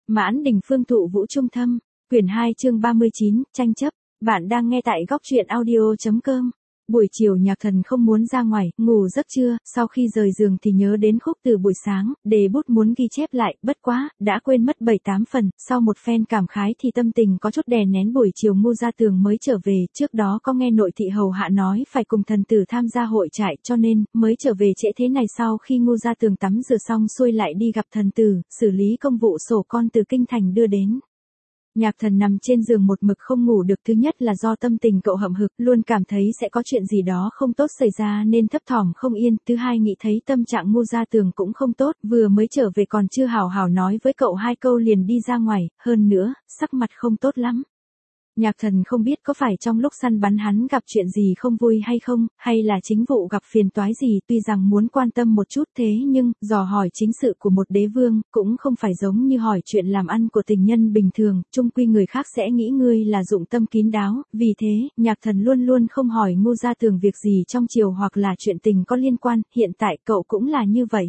Mãn Đình Phương Thụ Vũ Trung Thâm, quyển 2 chương 39, tranh chấp. Bạn đang nghe tại góc truyện audio.com. Buổi chiều Nhạc Thần không muốn ra ngoài, ngủ giấc trưa, sau khi rời giường thì nhớ đến khúc từ buổi sáng, đề bút muốn ghi chép lại, bất quá, đã quên mất 7-8 phần, sau một phen cảm khái thì tâm tình có chút đè nén. Buổi chiều Ngô Gia Tường mới trở về, trước đó có nghe nội thị hầu hạ nói phải cùng thần tử tham gia hội trại, cho nên, mới trở về trễ thế này. Sau khi Ngô Gia Tường tắm rửa xong xuôi lại đi gặp thần tử, xử lý công vụ sổ con từ kinh thành đưa đến. Nhạc Thần nằm trên giường một mực không ngủ được, thứ nhất là do tâm tình cậu hậm hực, luôn cảm thấy sẽ có chuyện gì đó không tốt xảy ra nên thấp thỏm không yên, thứ hai nghĩ thấy tâm trạng Ngô Gia Tường cũng không tốt, vừa mới trở về còn chưa hào hào nói với cậu 2 câu liền đi ra ngoài, hơn nữa, sắc mặt không tốt lắm. Nhạc Thần không biết có phải trong lúc săn bắn hắn gặp chuyện gì không vui hay không, hay là chính vụ gặp phiền toái gì, tuy rằng muốn quan tâm một chút thế nhưng, dò hỏi chính sự của một đế vương, cũng không phải giống như hỏi chuyện làm ăn của tình nhân bình thường, chung quy người khác sẽ nghĩ ngươi là dụng tâm kín đáo, vì thế, Nhạc Thần luôn luôn không hỏi Ngô Gia Tường việc gì trong chiều hoặc là chuyện tình có liên quan, hiện tại cậu cũng là như vậy.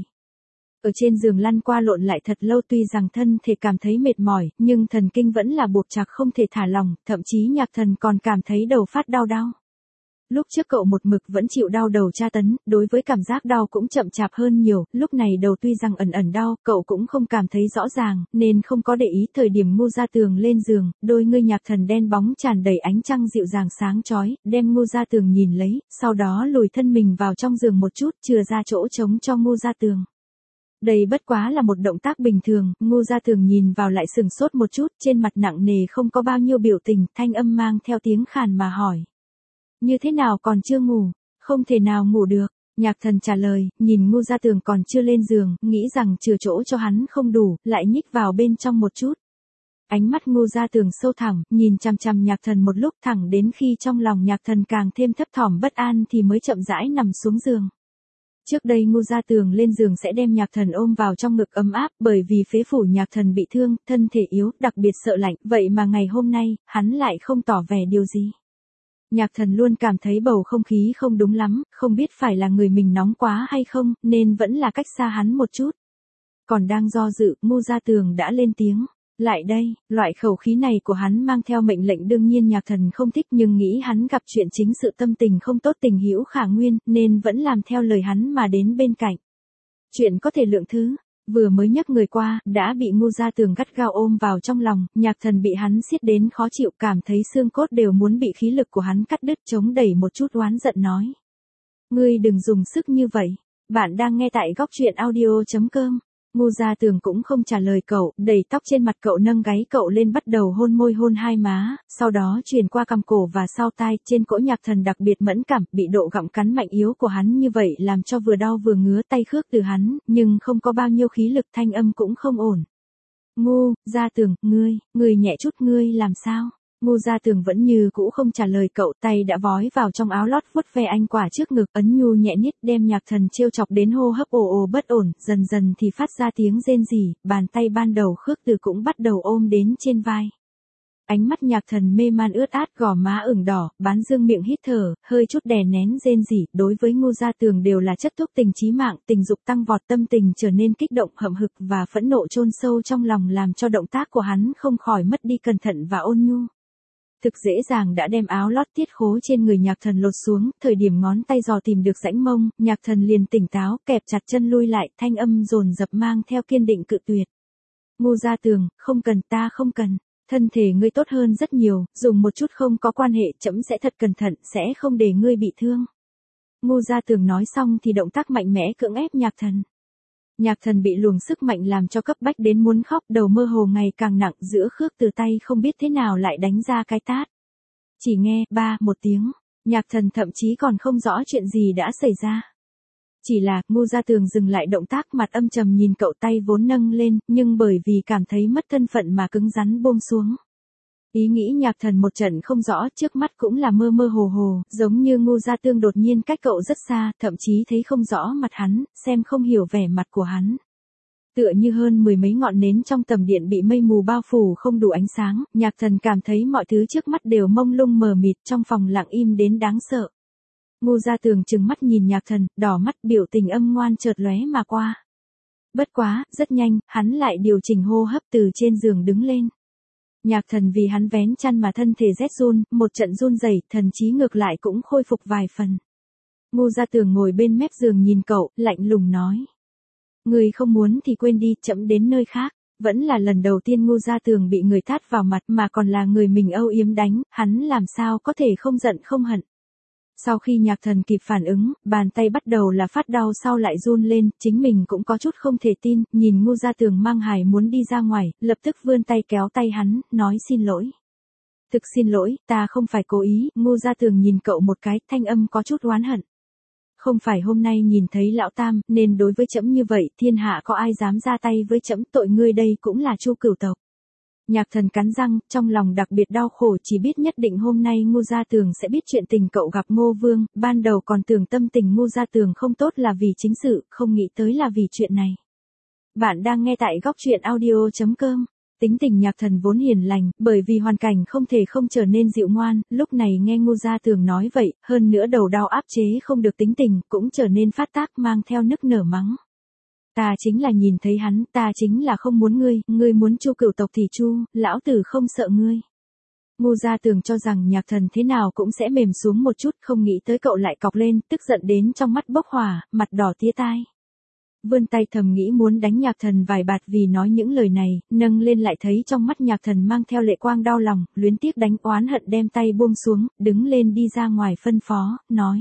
Ở trên giường lăn qua lộn lại thật lâu, tuy rằng thân thể cảm thấy mệt mỏi, nhưng thần kinh vẫn là buộc chặt không thể thả lỏng, thậm chí Nhạc Thần còn cảm thấy đầu phát đau. Lúc trước cậu một mực vẫn chịu đau đầu tra tấn, đối với cảm giác đau cũng chậm chạp hơn nhiều, lúc này đầu tuy rằng ẩn ẩn đau, cậu cũng không cảm thấy rõ ràng, nên không có để ý. Thời điểm Ngô Gia Tường lên giường, đôi ngươi Nhạc Thần đen bóng tràn đầy ánh trăng dịu dàng sáng chói, đem Ngô Gia Tường nhìn lấy, sau đó lùi thân mình vào trong giường một chút, chừa ra chỗ trống cho Ngô Gia Tường. Đây bất quá là một động tác bình thường, Ngô Gia Tường nhìn vào lại sừng sốt một chút, trên mặt nặng nề không có bao nhiêu biểu tình, thanh âm mang theo tiếng khàn mà hỏi. Như thế nào còn chưa ngủ? Không thể nào ngủ được. Nhạc Thần trả lời, nhìn Ngô Gia Tường còn chưa lên giường, nghĩ rằng chừa chỗ cho hắn không đủ, lại nhích vào bên trong một chút. Ánh mắt Ngô Gia Tường sâu thẳm, nhìn chằm chằm Nhạc Thần một lúc, thẳng đến khi trong lòng Nhạc Thần càng thêm thấp thỏm bất an thì mới chậm rãi nằm xuống giường. Trước đây Ngô Gia Tường lên giường sẽ đem Nhạc Thần ôm vào trong ngực ấm áp, bởi vì phế phủ Nhạc Thần bị thương, thân thể yếu, đặc biệt sợ lạnh, vậy mà ngày hôm nay, hắn lại không tỏ vẻ điều gì. Nhạc Thần luôn cảm thấy bầu không khí không đúng lắm, không biết phải là người mình nóng quá hay không, nên vẫn là cách xa hắn một chút. Còn đang do dự, Ngô Gia Tường đã lên tiếng. Lại đây, loại khẩu khí này của hắn mang theo mệnh lệnh, đương nhiên Nhạc Thần không thích, nhưng nghĩ hắn gặp chuyện chính sự tâm tình không tốt, tình hữu khả nguyên, nên vẫn làm theo lời hắn mà đến bên cạnh. Chuyện có thể lượng thứ, vừa mới nhấc người qua, đã bị Ngô Gia Tường gắt gao ôm vào trong lòng, Nhạc Thần bị hắn siết đến khó chịu, cảm thấy xương cốt đều muốn bị khí lực của hắn cắt đứt, chống đẩy một chút oán giận nói. Ngươi đừng dùng sức như vậy, bạn đang nghe tại góc truyện audio.com. Ngô Gia Tường cũng không trả lời cậu, đẩy tóc trên mặt cậu, nâng gáy cậu lên, bắt đầu hôn môi, hôn hai má, sau đó truyền qua cằm cổ và sau tai. Trên cỗ Nhạc Thần đặc biệt mẫn cảm, bị độ gặm cắn mạnh yếu của hắn như vậy làm cho vừa đau vừa ngứa, tay khước từ hắn, nhưng không có bao nhiêu khí lực, thanh âm cũng không ổn. Ngô Gia Tường, ngươi nhẹ chút, ngươi làm sao? Ngô Gia Tường vẫn như cũ không trả lời cậu, tay đã vói vào trong áo lót vuốt ve anh quả trước ngực, ấn nhu nhẹ nhít, đem Nhạc Thần trêu chọc đến hô hấp ồ ồ bất ổn, dần dần thì phát ra tiếng rên rỉ, bàn tay ban đầu khước từ cũng bắt đầu ôm đến trên vai. Ánh mắt Nhạc Thần mê man ướt át, gò má ửng đỏ, bán dương miệng hít thở, hơi chút đè nén rên rỉ, đối với Ngô Gia Tường đều là chất thuốc tình chí mạng, tình dục tăng vọt, tâm tình trở nên kích động, hậm hực và phẫn nộ chôn sâu trong lòng, làm cho động tác của hắn không khỏi mất đi cẩn thận và ôn nhu. Thực dễ dàng đã đem áo lót tiết khố trên người Nhạc Thần lột xuống, thời điểm ngón tay dò tìm được rãnh mông, Nhạc Thần liền tỉnh táo, kẹp chặt chân lui lại, thanh âm dồn dập mang theo kiên định cự tuyệt. Ngô Gia Tường, không cần, ta không cần, thân thể ngươi tốt hơn rất nhiều, dùng một chút không có quan hệ, trẫm sẽ thật cẩn thận, sẽ không để ngươi bị thương. Ngô Gia Tường nói xong thì động tác mạnh mẽ cưỡng ép Nhạc Thần. Nhạc Thần bị luồng sức mạnh làm cho cấp bách đến muốn khóc, đầu mơ hồ ngày càng nặng, giữa khước từ tay không biết thế nào lại đánh ra cái tát. Chỉ nghe, ba, một tiếng, Nhạc Thần thậm chí còn không rõ chuyện gì đã xảy ra. Chỉ là, Ngô Gia Tường dừng lại động tác, mặt âm trầm nhìn cậu, tay vốn nâng lên, nhưng bởi vì cảm thấy mất thân phận mà cứng rắn buông xuống. Ý nghĩ Nhạc Thần một trận không rõ, trước mắt cũng là mơ mơ hồ hồ, giống như Ngô Gia Tường đột nhiên cách cậu rất xa, thậm chí thấy không rõ mặt hắn, xem không hiểu vẻ mặt của hắn. Tựa như hơn 10 mấy ngọn nến trong tầm điện bị mây mù bao phủ không đủ ánh sáng, Nhạc Thần cảm thấy mọi thứ trước mắt đều mông lung mờ mịt, trong phòng lặng im đến đáng sợ. Ngô Gia Tường trừng mắt nhìn Nhạc Thần, đỏ mắt, biểu tình âm ngoan chợt lóe mà qua. Bất quá, rất nhanh, hắn lại điều chỉnh hô hấp từ trên giường đứng lên. Nhạc Thần vì hắn vén chăn mà thân thể rét run, một trận run rẩy, thần trí ngược lại cũng khôi phục vài phần. Ngô Gia Tường ngồi bên mép giường nhìn cậu, lạnh lùng nói. Người không muốn thì quên đi, chậm đến nơi khác. Vẫn là lần đầu tiên Ngô Gia Tường bị người tát vào mặt mà còn là người mình âu yếm đánh, hắn làm sao có thể không giận không hận. Sau khi Nhạc Thần kịp phản ứng, bàn tay bắt đầu là phát đau sau lại run lên, chính mình cũng có chút không thể tin, nhìn Ngô Gia Tường mang hài muốn đi ra ngoài, lập tức vươn tay kéo tay hắn, nói xin lỗi. Thực xin lỗi, ta không phải cố ý, Ngô Gia Tường nhìn cậu một cái, thanh âm có chút oán hận. Không phải hôm nay nhìn thấy lão tam, nên đối với trẫm như vậy, thiên hạ có ai dám ra tay với trẫm, tội ngươi đây cũng là Chu Cửu tộc. Nhạc Thần cắn răng, trong lòng đặc biệt đau khổ, chỉ biết nhất định hôm nay Ngô Gia Tường sẽ biết chuyện tình cậu gặp Ngô Vương, ban đầu còn tưởng tâm tình Ngô Gia Tường không tốt là vì chính sự, không nghĩ tới là vì chuyện này. Bạn đang nghe tại góc truyện audio.com. Tính tình Nhạc Thần vốn hiền lành, bởi vì hoàn cảnh không thể không trở nên dịu ngoan, lúc này nghe Ngô Gia Tường nói vậy, hơn nữa đầu đau áp chế không được tính tình, cũng trở nên phát tác mang theo nức nở mắng. Ta chính là nhìn thấy hắn, ta chính là không muốn ngươi muốn Chu Cửu tộc thì chu, lão tử không sợ ngươi. Ngô Gia Tường cho rằng Nhạc Thần thế nào cũng sẽ mềm xuống một chút, không nghĩ tới cậu lại cọc lên, tức giận đến trong mắt bốc hỏa, mặt đỏ tía tai. Vươn tay thầm nghĩ muốn đánh Nhạc Thần vài bạt vì nói những lời này, nâng lên lại thấy trong mắt Nhạc Thần mang theo lệ quang đau lòng, luyến tiếc đánh oán hận đem tay buông xuống, đứng lên đi ra ngoài phân phó, nói.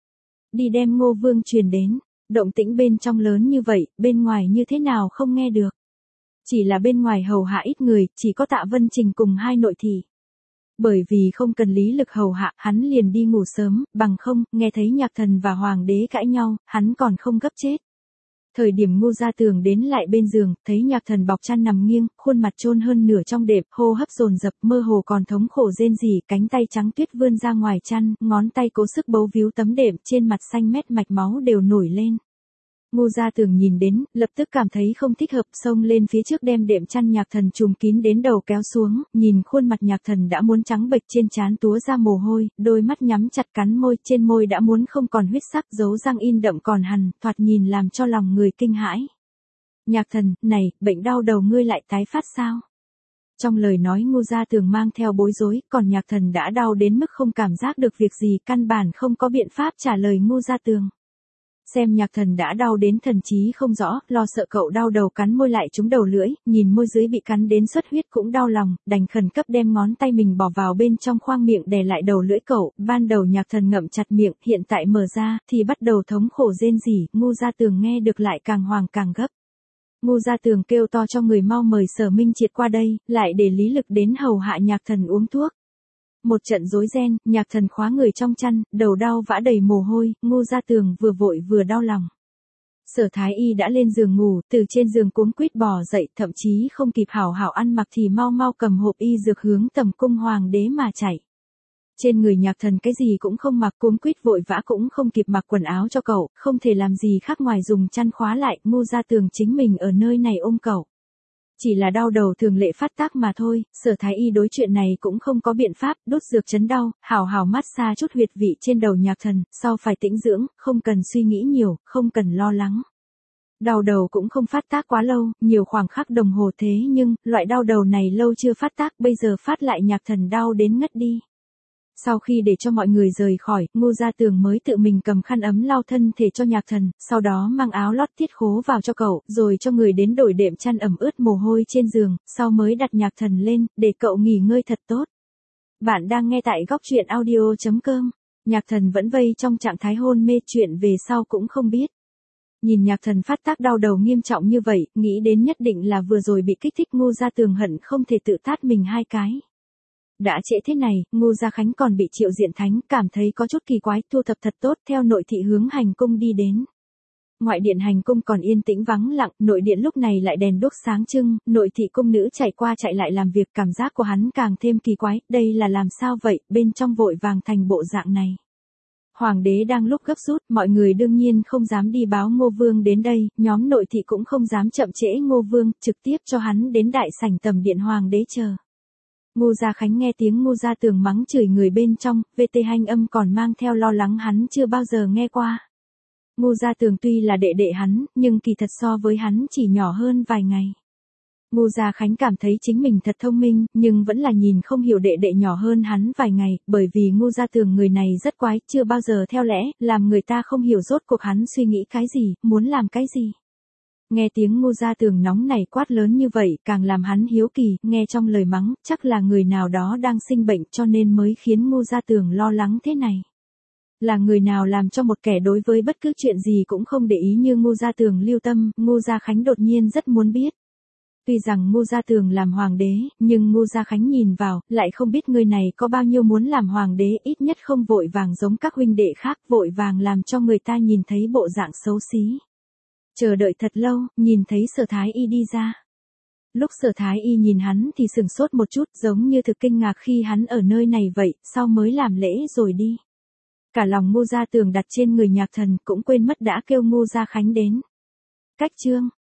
Đi đem Ngô Vương truyền đến, động tĩnh bên trong lớn như vậy, bên ngoài như thế nào không nghe được. Chỉ là bên ngoài hầu hạ ít người, chỉ có Tạ Vân Trình cùng hai nội thị. Bởi vì không cần lý lực hầu hạ, hắn liền đi ngủ sớm, bằng không, nghe thấy Nhạc Thần và Hoàng đế cãi nhau, hắn còn không gấp chết. Thời điểm Ngô Gia Tường đến lại bên giường, thấy Nhạc Thần bọc chăn nằm nghiêng, khuôn mặt chôn hơn nửa trong đệm, hô hấp dồn dập, mơ hồ còn thống khổ rên rỉ, cánh tay trắng tuyết vươn ra ngoài chăn, ngón tay cố sức bấu víu tấm đệm, trên mặt xanh mét mạch máu đều nổi lên. Ngô Gia Tường nhìn đến, lập tức cảm thấy không thích hợp, xông lên phía trước đem đệm chăn Nhạc Thần trùm kín đến đầu kéo xuống, nhìn khuôn mặt Nhạc Thần đã muốn trắng bệch, trên trán túa ra mồ hôi, đôi mắt nhắm chặt cắn môi, trên môi đã muốn không còn huyết sắc, dấu răng in đậm còn hằn, thoạt nhìn làm cho lòng người kinh hãi. Nhạc Thần, này, bệnh đau đầu ngươi lại tái phát sao? Trong lời nói Ngô Gia Tường mang theo bối rối, còn Nhạc Thần đã đau đến mức không cảm giác được việc gì, căn bản không có biện pháp trả lời Ngô Gia Tường. Xem Nhạc Thần đã đau đến thần trí không rõ, lo sợ cậu đau đầu cắn môi lại trúng đầu lưỡi, nhìn môi dưới bị cắn đến xuất huyết cũng đau lòng, đành khẩn cấp đem ngón tay mình bỏ vào bên trong khoang miệng đè lại đầu lưỡi cậu, ban đầu Nhạc Thần ngậm chặt miệng, hiện tại mở ra, thì bắt đầu thống khổ rên rỉ, Ngô Gia Tường nghe được lại càng hoảng càng gấp. Ngô Gia Tường kêu to cho người mau mời Sở Minh Triệt qua đây, lại để lý lực đến hầu hạ Nhạc Thần uống thuốc. Một trận rối ren, Nhạc Thần khóa người trong chăn, đầu đau vã đầy mồ hôi, Ngô Gia Tường vừa vội vừa đau lòng. Sở Thái Y đã lên giường ngủ, từ trên giường cuống quýt bò dậy, thậm chí không kịp hảo hảo ăn mặc thì mau mau cầm hộp y dược hướng tầm cung Hoàng đế mà chạy. Trên người Nhạc Thần cái gì cũng không mặc, cuống quýt vội vã cũng không kịp mặc quần áo cho cậu, không thể làm gì khác ngoài dùng chăn khóa lại, Ngô Gia Tường chính mình ở nơi này ôm cậu. Chỉ là đau đầu thường lệ phát tác mà thôi, Sở Thái Y đối chuyện này cũng không có biện pháp, đốt dược chấn đau, hảo hảo massage chút huyệt vị trên đầu Nhạc Thần, sau phải tĩnh dưỡng, không cần suy nghĩ nhiều, không cần lo lắng. Đau đầu cũng không phát tác quá lâu, nhiều khoảng khắc đồng hồ thế nhưng, loại đau đầu này lâu chưa phát tác, bây giờ phát lại Nhạc Thần đau đến ngất đi. Sau khi để cho mọi người rời khỏi, Ngô Gia Tường mới tự mình cầm khăn ấm lau thân thể cho Nhạc Thần, sau đó mang áo lót tiết khố vào cho cậu, rồi cho người đến đổi đệm chăn ẩm ướt mồ hôi trên giường, sau mới đặt Nhạc Thần lên, để cậu nghỉ ngơi thật tốt. Bạn đang nghe tại góc truyện audio.com. Nhạc Thần vẫn vây trong trạng thái hôn mê, chuyện về sau cũng không biết. Nhìn Nhạc Thần phát tác đau đầu nghiêm trọng như vậy, nghĩ đến nhất định là vừa rồi bị kích thích, Ngô Gia Tường hận không thể tự tát mình hai cái. Đã trễ thế này, Ngô Gia Khánh còn bị Triệu Diện Thánh, cảm thấy có chút kỳ quái, thu thập thật tốt, theo nội thị hướng hành cung đi đến. Ngoại điện hành cung còn yên tĩnh vắng lặng, nội điện lúc này lại đèn đuốc sáng trưng, nội thị cung nữ chạy qua chạy lại làm việc, cảm giác của hắn càng thêm kỳ quái, đây là làm sao vậy, bên trong vội vàng thành bộ dạng này. Hoàng đế đang lúc gấp rút, mọi người đương nhiên không dám đi báo Ngô Vương đến đây, nhóm nội thị cũng không dám chậm trễ Ngô Vương, trực tiếp cho hắn đến đại sảnh tầm điện Hoàng đế chờ. Ngô Gia Khánh nghe tiếng Ngô Gia Tường mắng chửi người bên trong, VT Hành âm còn mang theo lo lắng hắn chưa bao giờ nghe qua. Ngô Gia Tường tuy là đệ đệ hắn, nhưng kỳ thật so với hắn chỉ nhỏ hơn vài ngày. Ngô Gia Khánh cảm thấy chính mình thật thông minh, nhưng vẫn là nhìn không hiểu đệ đệ nhỏ hơn hắn vài ngày, bởi vì Ngô Gia Tường người này rất quái, chưa bao giờ theo lẽ, làm người ta không hiểu rốt cuộc hắn suy nghĩ cái gì, muốn làm cái gì. Nghe tiếng Ngô Gia Tường nóng nảy quát lớn như vậy, càng làm hắn hiếu kỳ, nghe trong lời mắng, chắc là người nào đó đang sinh bệnh cho nên mới khiến Ngô Gia Tường lo lắng thế này. Là người nào làm cho một kẻ đối với bất cứ chuyện gì cũng không để ý như Ngô Gia Tường lưu tâm, Ngô Gia Khánh đột nhiên rất muốn biết. Tuy rằng Ngô Gia Tường làm hoàng đế, nhưng Ngô Gia Khánh nhìn vào, lại không biết người này có bao nhiêu muốn làm hoàng đế, ít nhất không vội vàng giống các huynh đệ khác, vội vàng làm cho người ta nhìn thấy bộ dạng xấu xí. Chờ đợi thật lâu, nhìn thấy Sở Thái Y đi ra. Lúc Sở Thái Y nhìn hắn thì sửng sốt một chút, giống như thực kinh ngạc khi hắn ở nơi này vậy, sau mới làm lễ rồi đi. Cả lòng Ngô Gia Tường đặt trên người Nhạc Thần, cũng quên mất đã kêu Ngô Gia Khánh đến. Cách chương